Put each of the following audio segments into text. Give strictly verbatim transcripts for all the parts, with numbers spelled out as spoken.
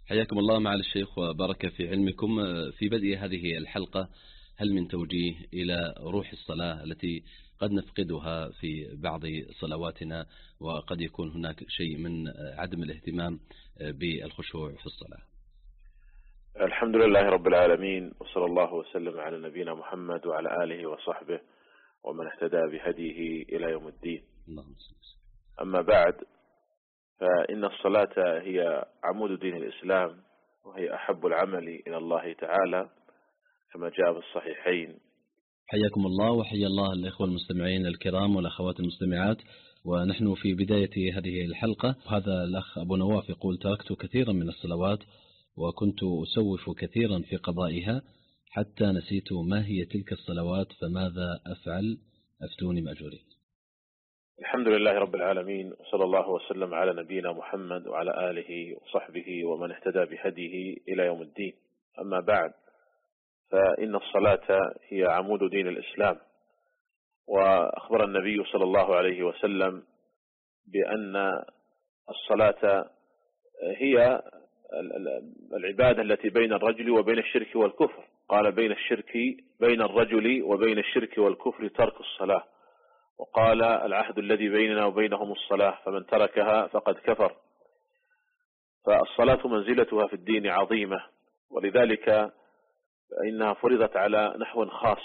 حياكم الله معالي الشيخ وبارك في علمكم. في بدء هذه الحلقة هل من توجيه إلى روح الصلاة التي قد نفقدها في بعض صلواتنا، وقد يكون هناك شيء من عدم الاهتمام بالخشوع في الصلاة؟ الحمد لله رب العالمين، وصلى الله وسلم على نبينا محمد وعلى آله وصحبه ومن اهتدى بهديه إلى يوم الدين. أما بعد، فإن الصلاة هي عمود دين الإسلام، وهي أحب العمل إلى الله تعالى كما جاء في الصحيحين. حياكم الله وحيا الله الإخوة المستمعين الكرام والأخوات المستمعات. ونحن في بداية هذه الحلقة، هذا الأخ أبو نواف يقول: تركت كثيرا من الصلوات وكنت أسوف كثيرا في قضائها حتى نسيت ما هي تلك الصلوات، فماذا أفعل؟ أفتوني مأجورين. الحمد لله رب العالمين، وصلى الله وسلم على نبينا محمد وعلى آله وصحبه ومن اهتدى بهديه إلى يوم الدين. أما بعد، فإن الصلاة هي عمود دين الإسلام، وأخبر النبي صلى الله عليه وسلم بأن الصلاة هي العبادة التي بين الرجل وبين الشرك والكفر. قال: بين الشرك بين الرجل وبين الشرك والكفر ترك الصلاة. وقال: العهد الذي بيننا وبينهم الصلاة، فمن تركها فقد كفر. فالصلاة منزلتها في الدين عظيمة، ولذلك فإنها فرضت على نحو خاص.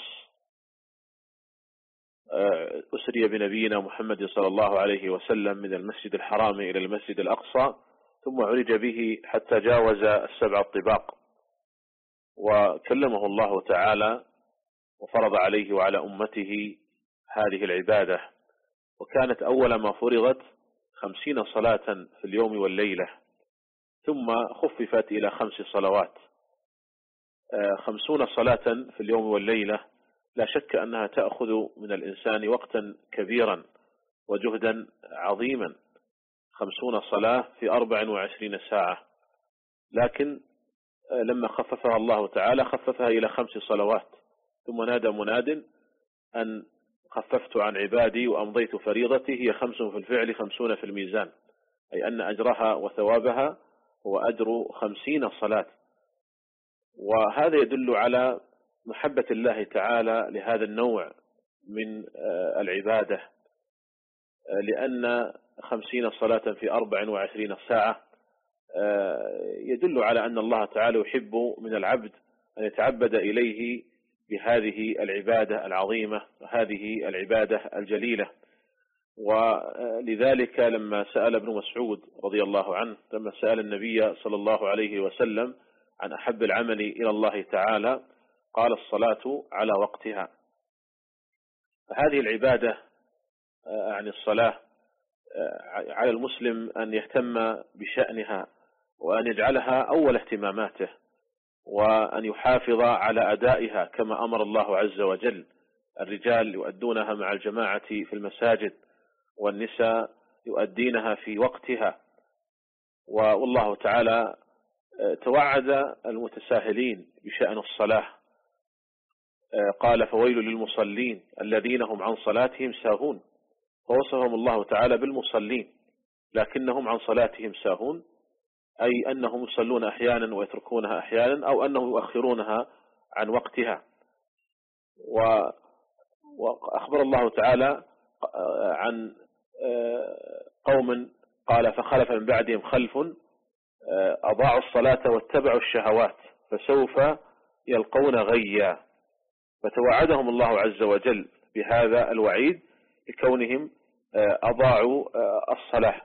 أسري بنبينا محمد صلى الله عليه وسلم من المسجد الحرام إلى المسجد الأقصى، ثم عرج به حتى جاوز السبع الطباق، وكلمه الله تعالى وفرض عليه وعلى أمته هذه العبادة. وكانت أول ما فرضت خمسين صلاة في اليوم والليلة، ثم خففت إلى خمس صلوات. خمسون صلاة في اليوم والليلة لا شك أنها تأخذ من الإنسان وقتا كبيرا وجهدا عظيما، خمسون صلاة في أربع وعشرين ساعة. لكن لما خففها الله تعالى خففها إلى خمس صلوات، ثم نادى مناد أن خففت عن عبادي وأمضيت فريضتي، هي خمس في الفعل خمسون في الميزان، أي أن أجرها وثوابها هو أجر خمسين صلاة. وهذا يدل على محبة الله تعالى لهذا النوع من العبادة، لأن خمسين صلاة في أربع وعشرين ساعة يدل على أن الله تعالى يحب من العبد أن يتعبد إليه بهذه العبادة العظيمة وهذه العبادة الجليلة. ولذلك لما سأل ابن مسعود رضي الله عنه، لما سأل النبي صلى الله عليه وسلم عن أحب العمل إلى الله تعالى، قال: الصلاة على وقتها. فهذه العبادة عن الصلاة على المسلم أن يهتم بشأنها، وأن يجعلها أول اهتماماته، وأن يحافظ على أدائها كما أمر الله عز وجل. الرجال يؤدونها مع الجماعة في المساجد، والنساء يؤدينها في وقتها. والله تعالى توعد المتساهلين بشأن الصلاة، قال: فويل للمصلين الذين هم عن صلاتهم ساهون. فوصفهم الله تعالى بالمصلين، لكنهم عن صلاتهم ساهون، أي أنهم يصلون أحيانا ويتركونها أحيانا، أو أنهم يؤخرونها عن وقتها. وأخبر الله تعالى عن قوم، قال: فخلف من بعدهم خلف أضاعوا الصلاة واتبعوا الشهوات فسوف يلقون غيا. فتوعدهم الله عز وجل بهذا الوعيد لكونهم أضاعوا الصلاة.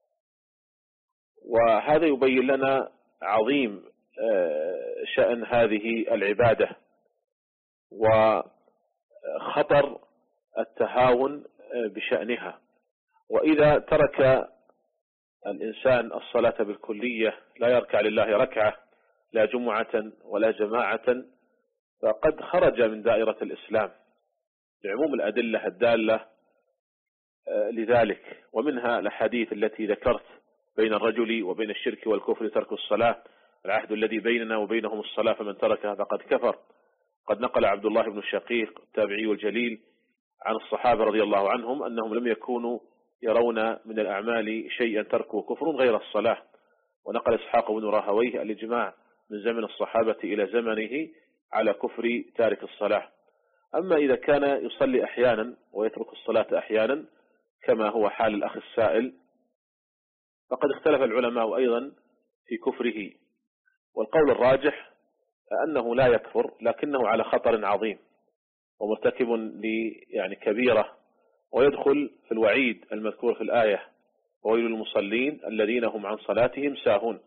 وهذا يبين لنا عظيم شأن هذه العبادة وخطر التهاون بشأنها. وإذا ترك الإنسان الصلاة بالكلية، لا يركع لله ركعة، لا جمعة ولا جماعة، فقد خرج من دائرة الإسلام لعموم الأدلة الدالة لذلك. ومنها الحديث التي ذكرت: بين الرجل وبين الشرك والكفر ترك الصلاة، العهد الذي بيننا وبينهم الصلاة، فمن تركها فقد كفر. قد نقل عبد الله بن الشقيق التابعي الجليل عن الصحابة رضي الله عنهم أنهم لم يكونوا يرون من الأعمال شيئا تركه كفر غير الصلاة. ونقل إسحاق بن راهويه الإجماع من زمن الصحابة إلى زمنه على كفر تارك الصلاة. أما إذا كان يصلي أحيانا ويترك الصلاة أحيانا كما هو حال الأخ السائل، فقد اختلف العلماء أيضا في كفره، والقول الراجح أنه لا يكفر، لكنه على خطر عظيم ومرتكب ل يعني كبيرة، ويدخل في الوعيد المذكور في الآية: وويل للمصلين الذين هم عن صلاتهم ساهون.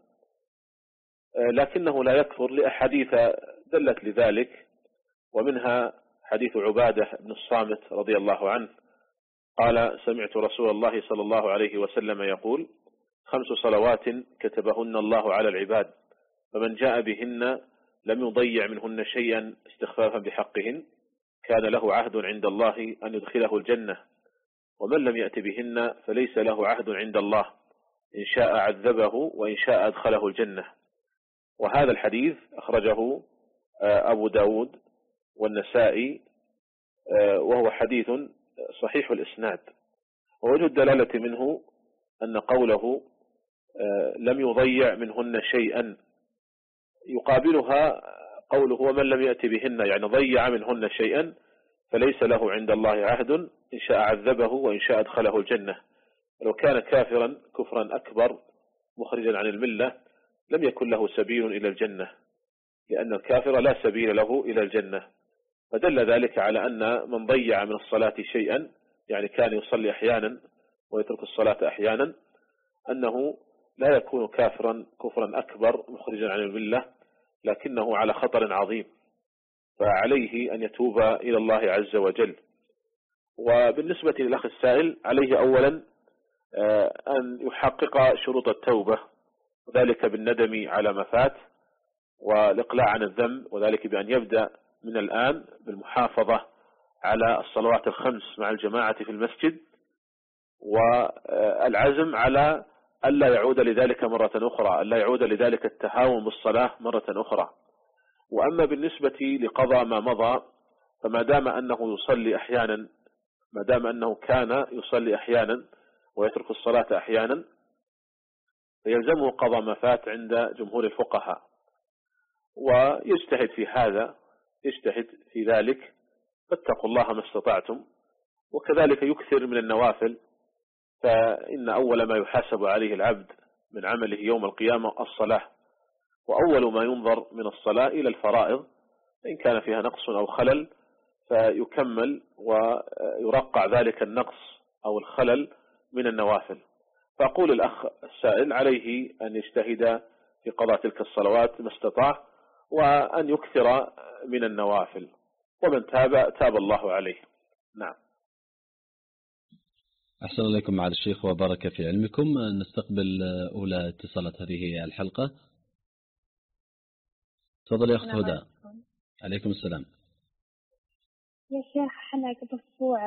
لكنه لا يكفر لأحاديث دلت لذلك، ومنها حديث عبادة بن الصامت رضي الله عنه قال: سمعت رسول الله صلى الله عليه وسلم يقول: خمس صلوات كتبهن الله على العباد، فمن جاء بهن لم يضيع منهن شيئا استخفافا بحقهن كان له عهد عند الله أن يدخله الجنة، ومن لم يأت بهن فليس له عهد عند الله، إن شاء عذبه وإن شاء أدخله الجنة. وهذا الحديث أخرجه أبو داود والنسائي، وهو حديث صحيح الإسناد. ووجه الدلالة منه أن قوله لم يضيع منهن شيئا يقابلها قوله ومن لم يأت بهن، يعني ضيع منهن شيئا فليس له عند الله عهد، إن شاء عذبه وإن شاء أدخله الجنة. لو كان كافرا كفرا أكبر مخرجا عن الملة لم يكن له سبيل إلى الجنة، لأن الكافر لا سبيل له إلى الجنة. فدل ذلك على أن من ضيع من الصلاة شيئا، يعني كان يصلي أحيانا ويترك الصلاة أحيانا، أنه لا يكون كافرا كفرا أكبر مخرجا عن الملة، لكنه على خطر عظيم، فعليه أن يتوب إلى الله عز وجل. وبالنسبة للأخ السائل، عليه أولا أن يحقق شروط التوبة، وذلك بالندم على ما فات والإقلاع عن الذنب، وذلك بأن يبدأ من الآن بالمحافظة على الصلوات الخمس مع الجماعة في المسجد، والعزم على ألا يعود لذلك مرة أخرى، ألا يعود لذلك التهاون بالصلاة مرة أخرى. وأما بالنسبة لقضاء ما مضى، فما دام أنه يصلي أحيانا، ما دام أنه كان يصلي أحيانا ويترك الصلاة أحيانا، فيلزمه قضاء ما فات عند جمهور الفقهاء، ويجتهد في هذا، يجتهد في ذلك، فاتقوا الله ما استطعتم. وكذلك يكثر من النوافل، فإن أول ما يحاسب عليه العبد من عمله يوم القيامة الصلاة، وأول ما ينظر من الصلاة إلى الفرائض، إن كان فيها نقص أو خلل فيكمل ويرقع ذلك النقص أو الخلل من النوافل. فأقول الأخ السائل عليه أن يجتهد في قضاء تلك الصلوات ما استطاع، وأن يكثر من النوافل، ومن تاب تاب الله عليه. نعم. أحسن الله مع الشيخ وبارك في علمكم. نستقبل أولى اتصالات هذه الحلقة. تفضل يا أخت هدى. عليكم السلام. يا شيخ، احنا قبل أسبوع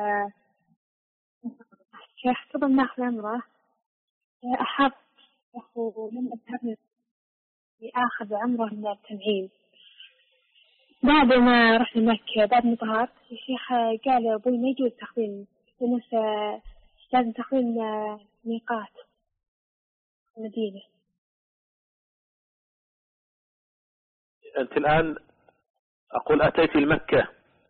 شيخ قبل ناخذ عمره أحب ولم أذهب لآخذ عمره من التنعيم. بعد ما رحنا مكة بعد ما طهرت الشيخ قال أبوي ما يجوز تاخذين، لازم تاخذين ميقات المدينة. أنت الآن أقول أتيت لمكة؟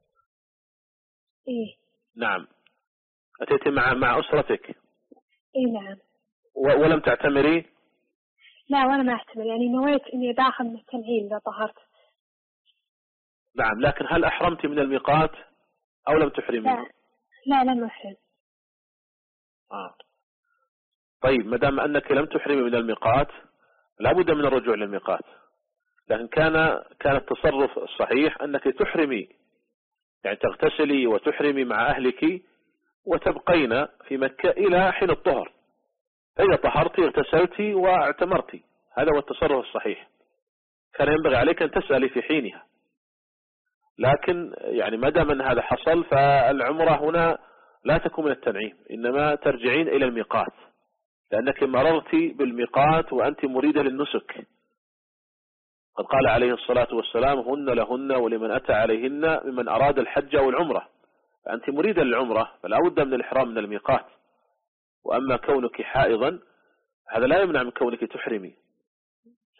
إيه نعم. أتيت مع مع أسرتك؟ إيه نعم. ولم تعتمري؟ لا، وأنا ما أعتمر، يعني نويت إني باخذ من التنعيم إذا طهرت. نعم، لكن هل أحرمت من الميقات أو لم تحرمي؟ لا لا لم أحرم. آه. طيب، ما دام أنك لم تحرمي من الميقات لا بد من الرجوع للميقات، لكن كان كان التصرف الصحيح أنك تحرمي، يعني تغتسلي وتحرمي مع أهلك وتبقين في مكة إلى حين الطهر، فإذا طهرت اغتسلت واعتمرت. هذا هو التصرف الصحيح. كان ينبغي عليك أن تسألي في حينها، لكن يعني ما دام أن هذا حصل فالعمرة هنا لا تكون من التنعيم، إنما ترجعين إلى الميقات، لأنك مررت بالميقات وأنت مريدة للنسك. قد قال عليه الصلاة والسلام: هن لهن ولمن أتى عليهن ممن أراد الحج أو العمرة. فأنت مريدة للعمرة فلا بد من الإحرام من الميقات. وأما كونك حائضا هذا لا يمنع من كونك تحرمي،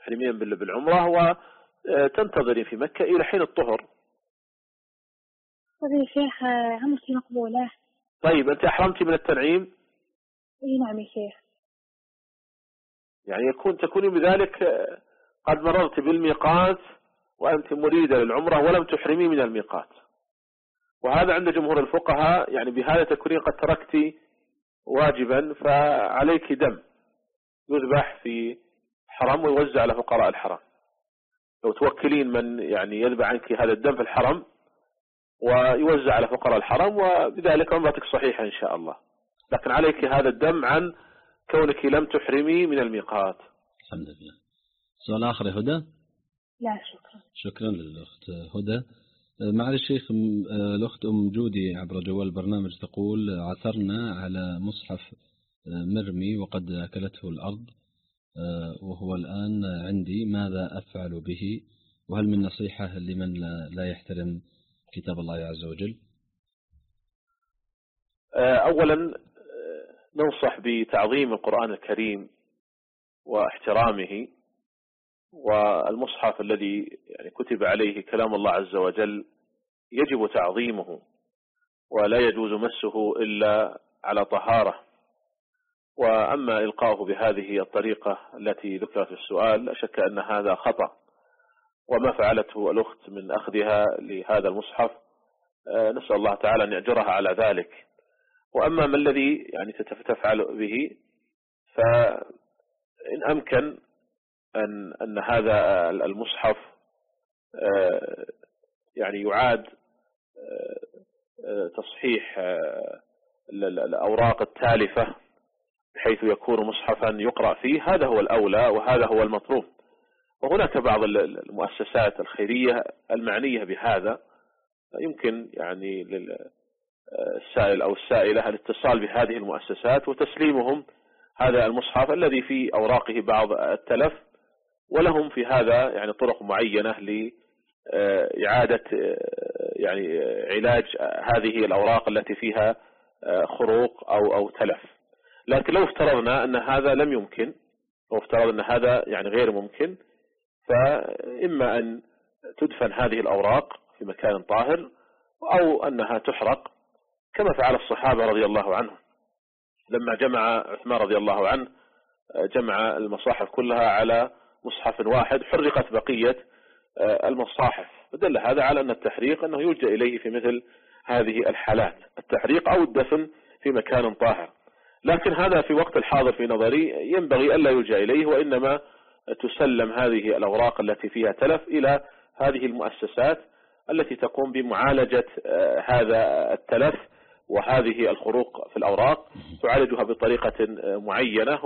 تحرمين بالعمرة وتنتظرين في مكة إلى حين الطهر. طيب يا شيخ عمرتي مقبولة. طيب أنت أحرمتي من التنعيم؟ اي نعم يا شيخ. يعني يكون تكوني بذلك قد مررت بالميقات وأنت مريدة للعمرة ولم تحرمي من الميقات، وهذا عند جمهور الفقهاء يعني بهذا تكونين قد تركتي واجبا، فعليك دم يذبح في حرم ويوزع على فقراء الحرم. لو توكلين من يعني يذبح عنك هذا الدم في الحرم ويوزع على فقراء الحرم، وبذلك عمرتك صحيحة إن شاء الله. لكن عليك هذا الدم عن كونك لم تحرمي من الميقات. الحمد لله. سؤال آخر يا هدى؟ لا شكرا. شكرا للأخت هدى. معالي الشيخ، الأخت أم جودي عبر جوال البرنامج تقول: عثرنا على مصحف مرمي وقد أكلته الأرض وهو الآن عندي، ماذا أفعل به؟ وهل من نصيحة لمن لا يحترم كتاب الله عز وجل؟ أولا ننصح بتعظيم القرآن الكريم واحترامه، والمصحف الذي يعني كتب عليه كلام الله عز وجل يجب تعظيمه ولا يجوز مسه إلا على طهارة. وأما إلقاؤه بهذه الطريقة التي ذكرت في السؤال لا شك أن هذا خطأ، وما فعلته الأخت من أخذها لهذا المصحف نسأل الله تعالى أن يأجرها على ذلك. وأما ما الذي يعني تفعل به، فإن أمكن أن أن هذا المصحف يعني يعاد تصحيح الأوراق التالفة بحيث يكون مصحفا يقرأ فيه، هذا هو الأولى وهذا هو المطلوب. وهناك بعض المؤسسات الخيرية المعنية بهذا يمكن يعني للسائل أو السائلة الاتصال بهذه المؤسسات وتسليمهم هذا المصحف الذي في أوراقه بعض التلف، ولهم في هذا يعني طرق معينة لإعادة يعني علاج هذه الأوراق التي فيها خروق أو أو تلف. لكن لو افترضنا أن هذا لم يمكن، لو افترضنا أن هذا يعني غير ممكن، فإما أن تدفن هذه الأوراق في مكان طاهر أو أنها تحرق كما فعل الصحابة رضي الله عنهم لما جمع عثمان رضي الله عنه جمع المصاحف كلها على مصحف واحد، حرقت بقية المصاحف. فدل هذا على أن التحريق أنه يلجأ إليه في مثل هذه الحالات، التحريق أو الدفن في مكان طاهر. لكن هذا في وقت الحاضر في نظري ينبغي ألا يلجأ إليه، وإنما تسلم هذه الأوراق التي فيها تلف إلى هذه المؤسسات التي تقوم بمعالجة هذا التلف وهذه الخروق في الأوراق، تعالجها بطريقة معينة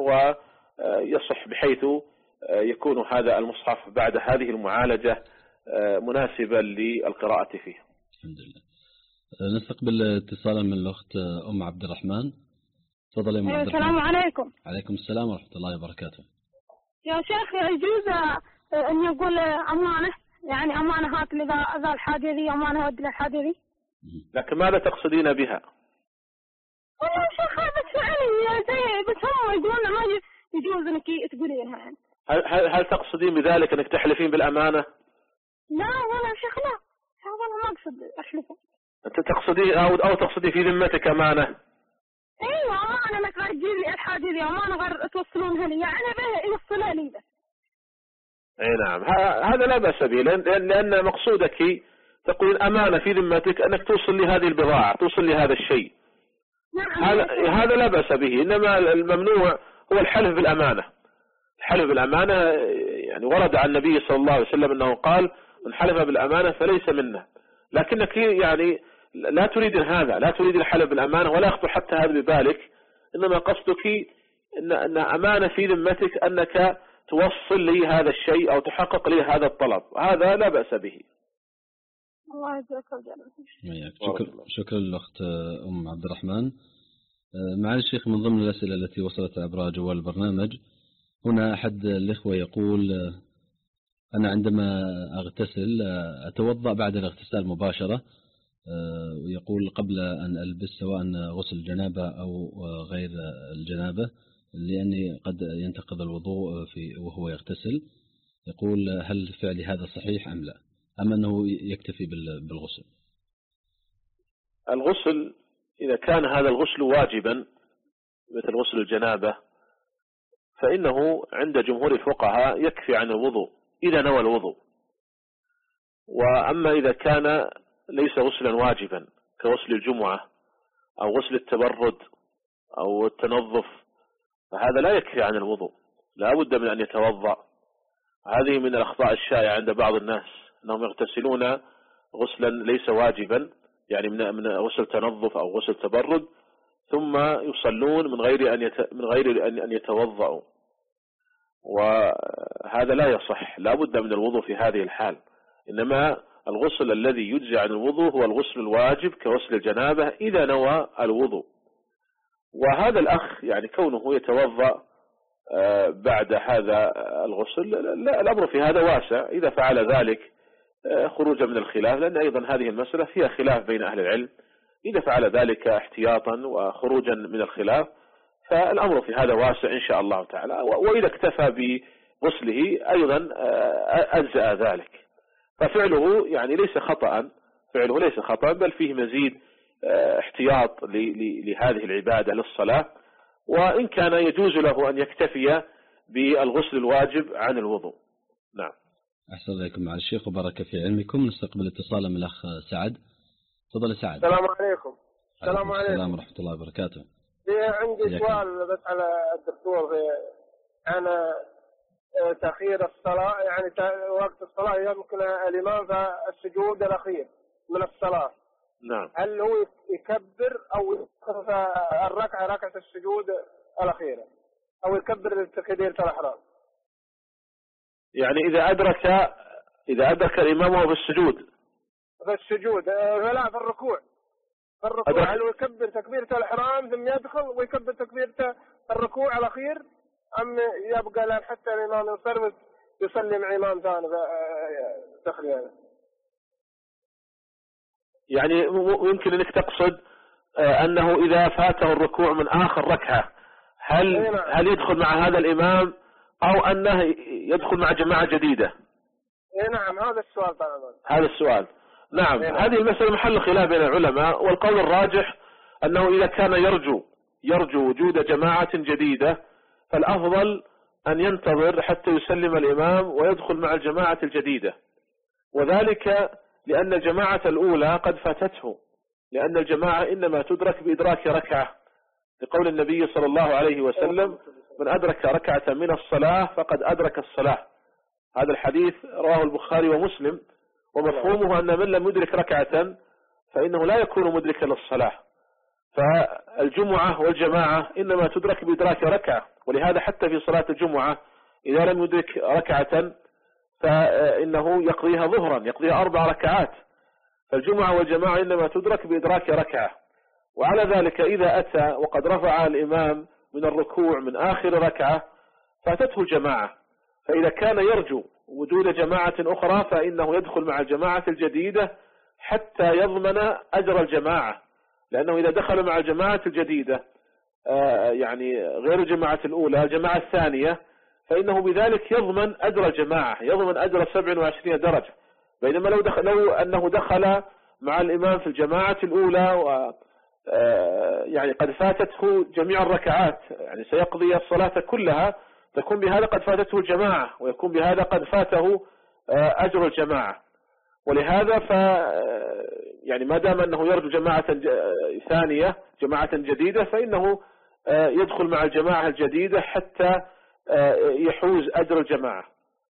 ويصح بحيث يكون هذا المصحف بعد هذه المعالجة مناسبا للقراءة فيه. الحمد لله. نستقبل اتصالا من الأخت أم عبد الرحمن. تفضل يا أم عبد الرحمن. السلام عليكم. عليكم السلام ورحمة الله وبركاته. يا شيخ يجوز أن يقول أمانة، يعني أمانة هات لذا ذا الحاجة ذي، أمانة ود الحاجة ذي. لكن ماذا تقصدين بها؟ والله يا شيخ بس يعني زي بس هم يقولون ما يجوز انك تقولينها يعني. هل هل تقصدين بذلك انك تحلفين بالامانه؟ لا والله يا شيخ لا، والله ما اقصد احلفها. انت تقصدي او او تقصدي في ذمتك امانه؟ ايوه امانه انك غير تجيب لي الحاجه دي، امانه غير توصلونها لي، يعني به يوصلها لي بس. اي نعم، هذا لا باس به، لان لان مقصودك تقول امانه في ذمتك انك توصل لي هذه البضاعه، توصل لي هذا الشيء. نعم. هذا هذا لا باس به، انما الممنوع هو الحلف بالامانه. الحلف بالامانه يعني ورد عن النبي صلى الله عليه وسلم انه قال: من حلف بالامانه فليس منا. لكنك يعني لا تريد هذا، لا تريد الحلف بالامانه ولا يخطر حتى هذا ببالك، انما قصدك ان ان امانه في ذمتك انك توصل لي هذا الشيء او تحقق لي هذا الطلب، هذا لا باس به. الله يجزاك خير. شكرا شكرا للاخت ام عبد الرحمن. معالي الشيخ، من ضمن الاسئله التي وصلت عبر جوال البرنامج هنا احد الاخوه يقول: انا عندما اغتسل اتوضا بعد الاغتسال مباشره، ويقول قبل ان البس سواء غسل الجنابه او غير الجنابه، لاني قد ينتقض الوضوء في وهو يغتسل. يقول هل فعل هذا صحيح أم لا، أم أنه يكتفي بالغسل؟ الغسل إذا كان هذا الغسل واجبا مثل غسل الجنابة فإنه عند جمهور الفقهاء يكفي عن الوضوء إذا نوى الوضوء. وأما إذا كان ليس غسلا واجبا كغسل الجمعة أو غسل التبرد أو التنظف فهذا لا يكفي عن الوضوء، لا بد من أن يتوضأ. هذه من الأخطاء الشائعة عند بعض الناس أنهم يغتسلون غسلا ليس واجبا، يعني من غسل تنظف أو غسل تبرد، ثم يصلون من غير أن من غير أن يتوضأوا، وهذا لا يصح، لا بد من الوضوء في هذه الحال. إنما الغسل الذي يجزي عن الوضوء هو الغسل الواجب كغسل الجنابة إذا نوى الوضوء. وهذا الأخ يعني كونه يتوضأ بعد هذا الغسل لا، الأمر في هذا واسع إذا فعل ذلك خروجا من الخلاف، لأن أيضا هذه المسألة فيها خلاف بين أهل العلم. إذا فعل ذلك احتياطا وخروجا من الخلاف فالأمر في هذا واسع إن شاء الله تعالى. وإذا اكتفى بغسله أيضا أجزأ ذلك. ففعله يعني ليس خطأ، فعله ليس خطأ، بل فيه مزيد احتياط لهذه العبادة للصلاة. وإن كان يجوز له أن يكتفي بالغسل الواجب عن الوضوء. نعم. أحسن إليكم مع الشيخ وبارك في علمكم. نستقبل اتصالا من الأخ سعد. تفضل سعد. السلام عليكم. السلام عليكم. السلام ورحمة الله وبركاته. عندي سؤال بس على الدكتور في عن تأخير الصلاة، يعني وقت الصلاة يمكن الإمام في السجود الأخير من الصلاة. نعم. هل هو يكبر أو يكبر الركعة ركعة السجود الأخيرة أو يكبر تكبيرة الإحرام؟ يعني إذا أدرك إذا أدرك الإمام وهو في السجود في السجود لا في الركوع في الركوع هل هو يكبر تكبيرة الإحرام ثم يدخل ويكبر تكبيرة الركوع الأخير، أم يبقى لأن حتى الإمام يصرف يصلي مع إمام ثاني تخليه؟ يعني ممكن أنك تقصد أنه إذا فاته الركوع من آخر ركعة هل هل يدخل مع هذا الإمام أو أنه يدخل مع جماعة جديدة؟ إيه نعم، هذا السؤال طبعا. هذا السؤال نعم. إيه نعم. هذه المسألة محل خلاف بين العلماء، والقول الراجح أنه إذا كان يرجو يرجو وجود جماعة جديدة فالأفضل أن ينتظر حتى يسلم الإمام ويدخل مع الجماعة الجديدة، وذلك لأن الجماعة الأولى قد فاتته، لأن الجماعة إنما تدرك بإدراك ركعة، لقول النبي صلى الله عليه وسلم: من أدرك ركعة من الصلاة فقد أدرك الصلاة. هذا الحديث رواه البخاري ومسلم، ومفهومه أن من لم يدرك ركعة فإنه لا يكون مدركا للصلاة. فالجمعة والجماعة إنما تدرك بإدراك ركعة، ولهذا حتى في صلاة الجمعة إذا لم يدرك ركعة فإنه يقضيها ظهرا، يقضيها أربع ركعات. فالجمعة والجماعة إنما تدرك بإدراك ركعة. وعلى ذلك إذا أتى وقد رفع الإمام من الركوع من آخر ركعة فاتته الجماعة، فإذا كان يرجو وجود جماعة أخرى فإنه يدخل مع الجماعة الجديدة حتى يضمن أجر الجماعة، لأنه إذا دخل مع الجماعة الجديدة يعني غير الجماعة الأولى الجماعة الثانية فإنه بذلك يضمن أجر الجماعة، يضمن أجر سبع وعشرين درجة. بينما لو, دخل لو أنه دخل مع الإمام في الجماعة الأولى و يعني قد فاتته جميع الركعات، يعني سيقضي الصلاة كلها، تكون بهذا قد فاتته الجماعة ويكون بهذا قد فاته أجر الجماعة. ولهذا ف يعني ما دام أنه يرجو جماعة ثانية جماعة جديدة فإنه يدخل مع الجماعة الجديدة حتى يحوز أجر الجماعة.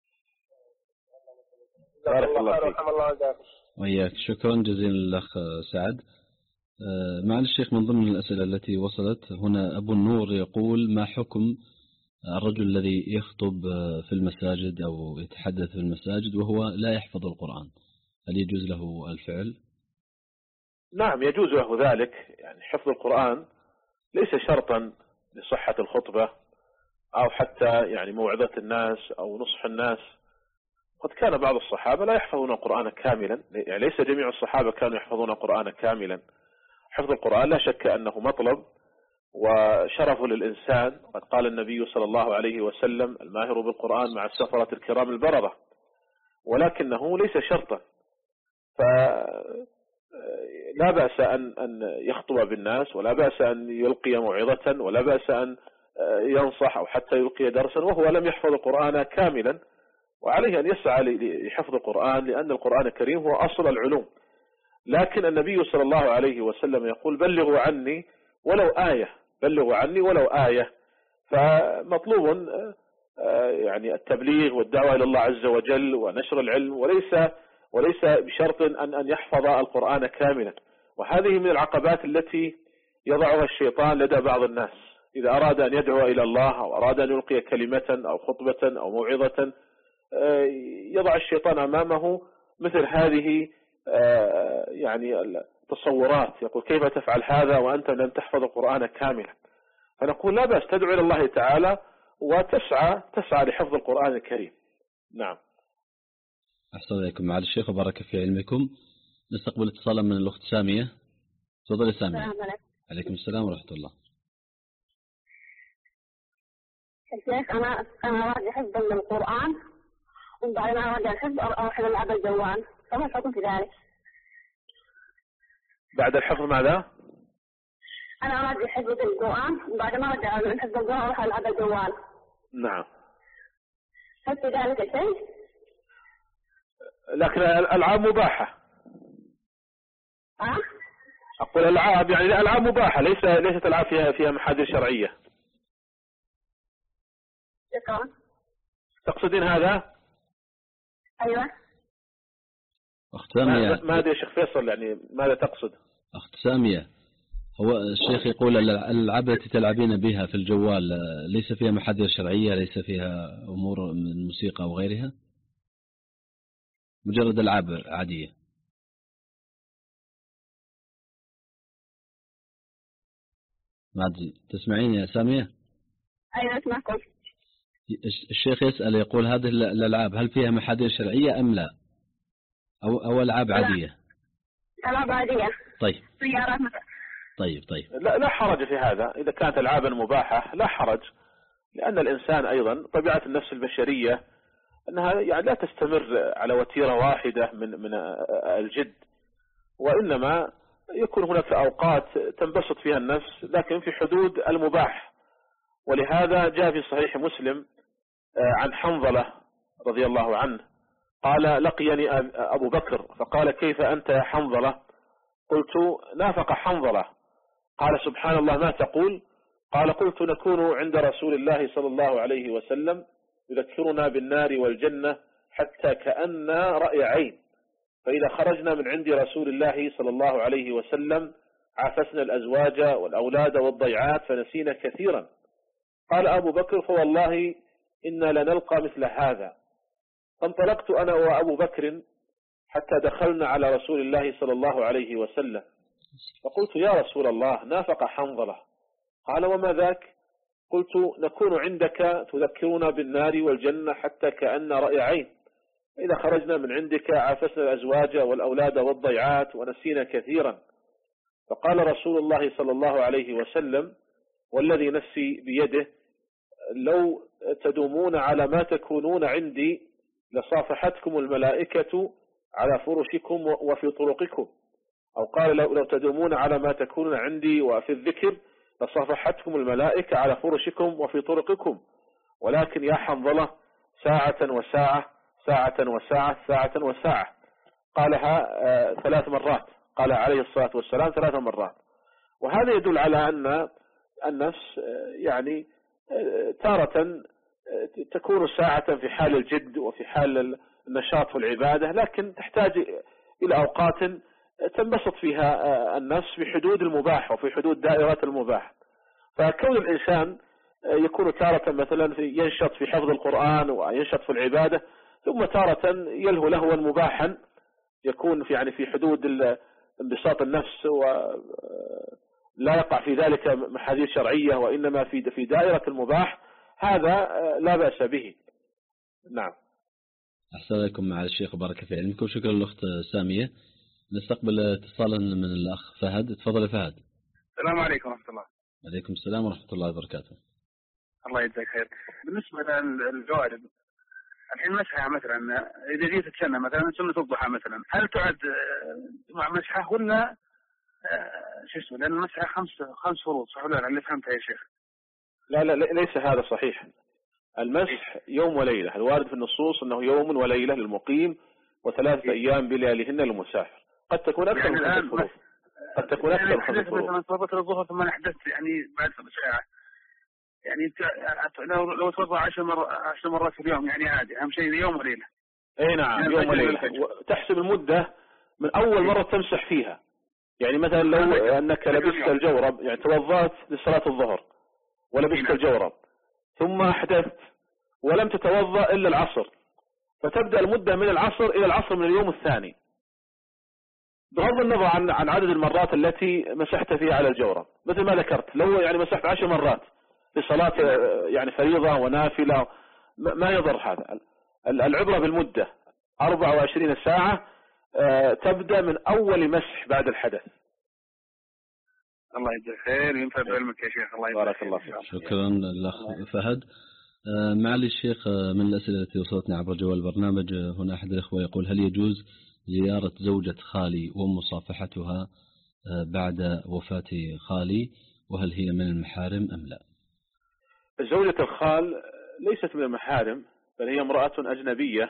بارك الله فيك. وإياك. شكرا جزيلا للأخ سعد. معالي الشيخ، من ضمن الأسئلة التي وصلت هنا أبو النور يقول: ما حكم الرجل الذي يخطب في المساجد أو يتحدث في المساجد وهو لا يحفظ القرآن، هل يجوز له الفعل؟ نعم يجوز له ذلك. يعني حفظ القرآن ليس شرطا لصحة الخطبة أو حتى يعني موعظة الناس أو نصح الناس. قد كان بعض الصحابة لا يحفظون القرآن كاملا، يعني ليس جميع الصحابة كانوا يحفظون القرآن كاملا. حفظ القرآن لا شك أنه مطلب، وشرف للإنسان. قد قال النبي صلى الله عليه وسلم: الماهر بالقرآن مع السفرة الكرام البررة، ولكنه ليس شرطا. فلا بأس أن أن يخطب بالناس، ولا بأس أن يلقي موعظة، ولا بأس أن ينصح أو حتى يلقي درسا وهو لم يحفظ القرآن كاملا، وعليه أن يسعى لحفظ القرآن، لأن القرآن الكريم هو أصل العلوم. لكن النبي صلى الله عليه وسلم يقول: بلغوا عني ولو آية، بلغوا عني ولو آية. فمطلوب يعني التبليغ والدعوة إلى الله عز وجل ونشر العلم، وليس وليس بشرط أن أن يحفظ القرآن كاملا. وهذه من العقبات التي يضعها الشيطان لدى بعض الناس، إذا أراد أن يدعو إلى الله أو أراد أن يلقي كلمة أو خطبة أو موعظة، يضع الشيطان أمامه مثل هذه يعني التصورات، يقول: كيف تفعل هذا وأنت لم تحفظ القرآن كاملا؟ فنقول: لا بأس، تدعو إلى الله تعالى وتسعى تسعى لحفظ القرآن الكريم. نعم. أحسن إليكم معالي الشيخ وبارك في علمكم. نستقبل اتصالا من الأخت سامية. تفضلي سامية. السلام عليكم. عليكم السلام ورحمة الله. الشيخ أنا أنا راجع حفظ القرآن، وبعد ما راجع الحفظ أروح ألعب الجوال، فما الحكم في ذلك؟ بعد الحفظ ماذا؟ أنا راجع حفظ القرآن، وبعد ما رجع حفظ القرآن أروح ألعب الجوال. نعم. هل في ذلك شيء؟ لكن الألعاب مباحة. أه؟ أقول الألعاب يعني الألعاب مباحة، ليس ليست ألعاب فيها فيها محاذير شرعية. شكرا. تقصدين هذا؟ أيوة. أخت سامية، ما أدري يا شيخ فيصل، يعني ماذا تقصد؟ أخت سامية، هو الشيخ يقول الألعاب التي تلعبين بها في الجوال ليس فيها محاذير شرعية، ليس فيها أمور من موسيقى أو غيرها، مجرد ألعاب عادية. ما أدري تسمعين يا سامية؟ أيوة أسمعكم. الشيخ يسأل يقول: هذه الألعاب هل فيها محاذير شرعية أم لا؟ أو أو ألعاب عادية؟ ألعاب عادية. طيب. سيارات مثلا. طيب طيب. لا لا حرج في هذا، إذا كانت ألعابا مباحة لا حرج، لأن الإنسان أيضا طبيعة النفس البشرية أنها يعني لا تستمر على وتيرة واحدة من من الجد، وإنما يكون هناك أوقات تنبسط فيها النفس لكن في حدود المباح. ولهذا جاء في صحيح مسلم عن حنظلة رضي الله عنه قال: لقيني أبو بكر فقال: كيف أنت يا حنظلة؟ قلت: نافق حنظلة. قال: سبحان الله، ما تقول؟ قال: قلت: نكون عند رسول الله صلى الله عليه وسلم يذكرنا بالنار والجنة حتى كأن رأي عين، فإذا خرجنا من عند رسول الله صلى الله عليه وسلم عافسنا الأزواج والأولاد والضيعات فنسينا كثيرا. قال أبو بكر: فوالله إنا لنلقى مثل هذا. فانطلقت أنا وأبو بكر حتى دخلنا على رسول الله صلى الله عليه وسلم، فقلت: يا رسول الله، نافق حنظلة. قال: وما ذاك؟ قلت: نكون عندك تذكرنا بالنار والجنة حتى كأن رأي عين، إذا خرجنا من عندك عافسنا الأزواج والأولاد والضيعات ونسينا كثيرا. فقال رسول الله صلى الله عليه وسلم: والذي نفسي بيده لو تدومون على ما تكونون عندي لصافحتكم الملائكة على فرشكم وفي طرقكم، أو قال: لو تدومون على ما تكونون عندي وفي الذكر لصافحتكم الملائكة على فرشكم وفي طرقكم، ولكن يا حنظلة ساعة وساعة ساعة وساعة ساعة وساعة. قالها ثلاث مرات، قال عليه الصلاة والسلام ثلاث مرات. وهذا يدل على أن النفس يعني تارة تكون ساعة في حال الجد وفي حال النشاط في العبادة، لكن تحتاج إلى أوقات تنبسط فيها النفس في حدود المباح وفي حدود دائرة المباح. فكون الإنسان يكون تارة مثلا في ينشط في حفظ القرآن وينشط في العبادة، ثم تارة يلهو لهوا مباحا يكون في يعني في حدود انبساط النفس ولا يقع في ذلك محاذير شرعية وإنما في في دائرة المباح، هذا لا بأس به. نعم. أحسن لكم مع الشيخ وبارك في علمكم. شكرا للأخت سامية. نستقبل اتصالا من الأخ فهد. تفضل فهد. السلام عليكم ورحمة الله. عليكم السلام ورحمة الله وبركاته. الله يجزاك خير. بالنسبة للجوارب الحين مسحها مثلا إذا جيت تسنى مثلا سنة الضحى مثلا، هل تعد مع مسحة ولا شو اسمه؟ لأن المسحة خمس خمس فروض صح ولا اللي فهمتها يا شيخ؟ لا لا ليس هذا صحيح. المسح يوم وليلة، الوارد في النصوص أنه يوم وليلة للمقيم وثلاثة أيام بلياليهن للمسافر. قد تكون أكثر من خمس فروض. قد تكون أكثر من خمس فروض. مثلا توضأت الظهر ثم أنا حدثت يعني بعد ساعة، يعني لو لو توضأ عشر مرات عشر مرات في اليوم يعني عادي، أهم شيء يوم وليلة. أي نعم يعني يوم وليلة. تحسب المدة من أول مرة تمسح فيها. يعني مثلا لو أنك لبست الجورب، يعني توضأت لصلاة الظهر ولبست الجورب ثم أحدثت ولم تتوضأ إلا العصر، فتبدأ المدة من العصر إلى العصر من اليوم الثاني، بغض النظر عن عن عدد المرات التي مسحت فيها على الجورب. مثل ما ذكرت لو يعني مسحت عشر مرات لصلاة يعني فريضة ونافلة ما يضر هذا. العبرة بالمدة أربع وعشرين ساعة تبدأ من أول مسح بعد الحدث. الله يجزاك خير وينفع بعلمك يا شيخ. الله بارك الله فيك. شكرا الأخ فهد. معالي الشيخ، من الأسئلة التي وصلتنا عبر جوال البرنامج هنا أحد الإخوة يقول: هل يجوز زيارة زوجة خالي ومصافحتها بعد وفاة خالي، وهل هي من المحارم أم لا؟ زوجة الخال ليست من المحارم، بل هي امرأة أجنبية،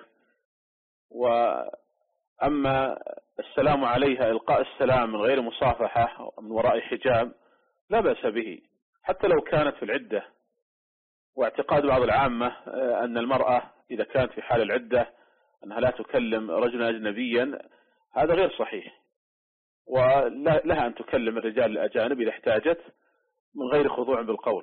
وأما السلام عليها إلقاء السلام من غير مصافحة من وراء حجاب لا بأس به، حتى لو كانت في العدة. واعتقاد بعض العامة أن المرأة إذا كانت في حال العدة أنها لا تكلم رجلا أجنبيا، هذا غير صحيح، ولها أن تكلم الرجال الأجانب إذا احتاجت من غير خضوع بالقول.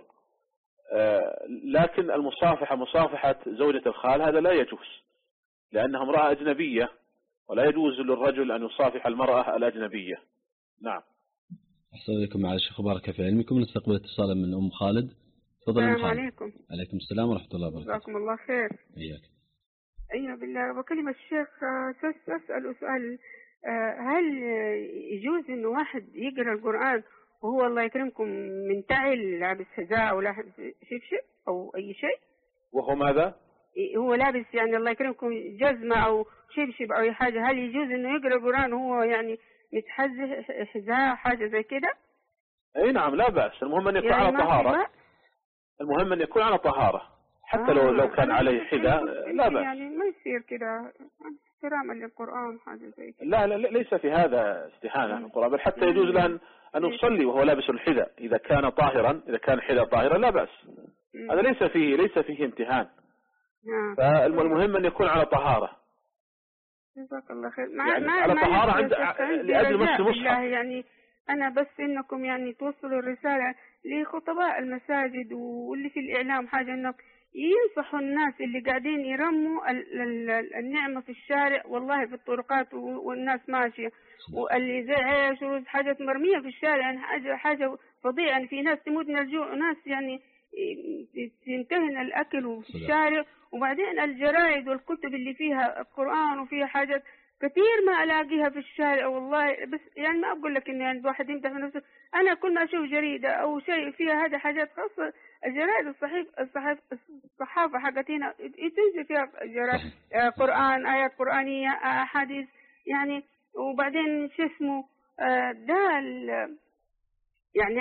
لكن المصافحة مصافحة زوجة الخال هذا لا يجوز، لأنها امرأة أجنبية ولا يجوز للرجل أن يصافح المرأة الأجنبية. نعم. أحسن إليكم معالي الشيخ، بارك في علمكم. نستقبل اتصالا من أم خالد. تفضل. السلام عليكم. عليكم السلام ورحمة الله وبركاته. جزاكم الله خير. إياك. أيوة بالله. بكلم الشيخ أسأل سؤال، هل يجوز إنه واحد يقرأ القرآن وهو الله يكرمكم منتعل لابس حذاء أو لابس شبشب أو أي شيء؟ وهو ماذا؟ هو لابس يعني الله يكرمكم جزمة أو شبشب أو أي حاجة، هل يجوز إنه يقرأ القرآن وهو يعني متحذى حذاء حاجة زي كده؟ أي نعم لا بأس، المهم أن يكون يعني على طهارة. المهم أن يكون على طهارة حتى آه لو لو كان عليه حذاء لا بأس. يعني ما يصير كده احتراما للقرآن حاجة زي كده. لا لا ليس في هذا استهانة بالقرآن، بل حتى يجوز له أن أن يصلي وهو لابس الحذاء إذا كان طاهرا، إذا كان حذاء طاهرا لا بأس. هذا ليس فيه ليس فيه امتهان. فالمهم أن يكون على طهارة. جزاك الله خير. يعني على طهارة عند لأجل مس المصحف. يعني أنا بس إنكم يعني توصلوا الرسالة لخطباء المساجد واللي في الإعلام حاجة إنك ينصحوا الناس اللي قاعدين يرموا النعمة في الشارع، والله في الطرقات والناس ماشية، واللي زي عيش ورز حاجات مرمية في الشارع، يعني حاجة حاجة فظيعة، يعني في ناس تموت من الجوع وناس يعني تنتهن الأكل في الشارع. وبعدين الجرائد والكتب اللي فيها القرآن وفيها حاجات كثير ما ألاقيها في الشارع والله. بس يعني ما أقول لك إن يعني الواحد يمدح من نفسه، أنا كل ما أشوف جريدة أو شيء فيها هذا حاجات خاصة الجرائد الصحيف الصحف الصحافة حقتنا تنزل فيها جرائد قرآن، آيات قرآنية، أحاديث يعني. وبعدين شو اسمه ده يعني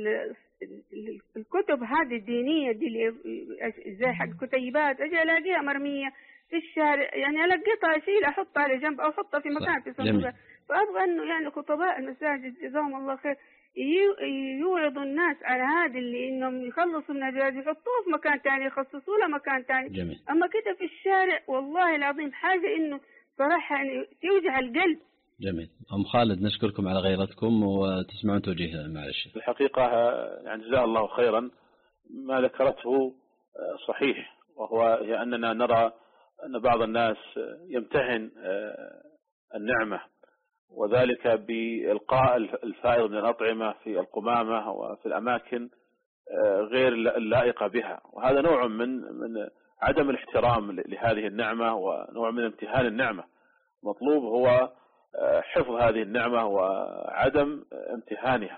الكتب هذه الدينية دي اللي زي حق كتيبات أجي ألاقيها مرمية في الشارع، يعني ألقيتها أشيل أحطها على جنب أو أحطها في مكان في صندوق. فأبغى إنه يعني خطباء المساجد جزاهم الله خير يوعظوا الناس على هذا اللي إنهم يخلصوا من الجهاز يحطوه في مكان تاني، يخصصوا له مكان تاني. جميل. أما كده في الشارع والله العظيم حاجة إنه صراحة يعني توجع القلب. جميل. أم خالد نشكركم على غيرتكم وتسمعون توجيه معلش. الحقيقة يعني جزاه الله خيرا ما ذكرته صحيح، وهو أننا نرى أن بعض الناس يمتهن النعمة، وذلك بإلقاء الفائض من الأطعمة في القمامة وفي الأماكن غير اللائقة بها، وهذا نوع من من عدم الاحترام لهذه النعمة ونوع من امتهان النعمة. مطلوب هو حفظ هذه النعمة وعدم امتهانها.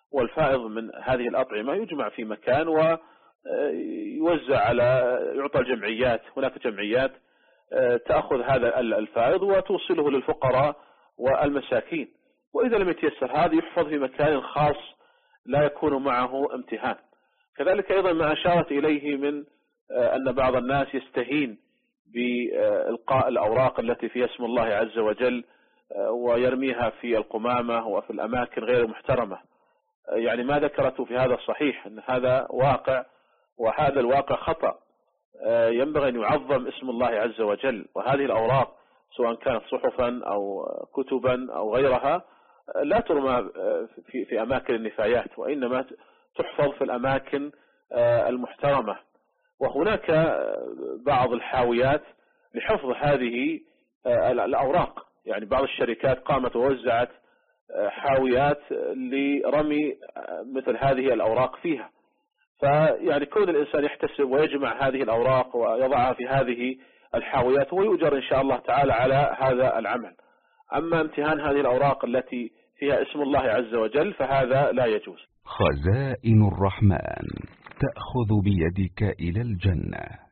والفائض من هذه الأطعمة يجمع في مكان ويوزع على يعطى الجمعيات. هناك جمعيات تأخذ هذا الفائض وتوصله للفقراء والمساكين. وإذا لم يتيسر هذا يحفظ في مكان خاص لا يكون معه امتهان. كذلك أيضا ما أشارت إليه من أن بعض الناس يستهين بإلقاء الأوراق التي فيها اسم الله عز وجل ويرميها في القمامة وفي الأماكن غير محترمة. يعني ما ذكرته في هذا صحيح، أن هذا واقع، وهذا الواقع خطأ. ينبغي أن يعظم اسم الله عز وجل، وهذه الأوراق سواء كانت صحفا أو كتبا أو غيرها لا ترمى في في أماكن النفايات، وإنما تحفظ في الأماكن المحترمة. وهناك بعض الحاويات لحفظ هذه الأوراق، يعني بعض الشركات قامت ووزعت حاويات لرمي مثل هذه الأوراق فيها. فيعني كون الإنسان يحتسب ويجمع هذه الأوراق ويضعها في هذه الحاويات ويؤجر إن شاء الله تعالى على هذا العمل. أما امتهان هذه الأوراق التي فيها اسم الله عز وجل فهذا لا يجوز. خزائن الرحمن تأخذ بيدك إلى الجنة.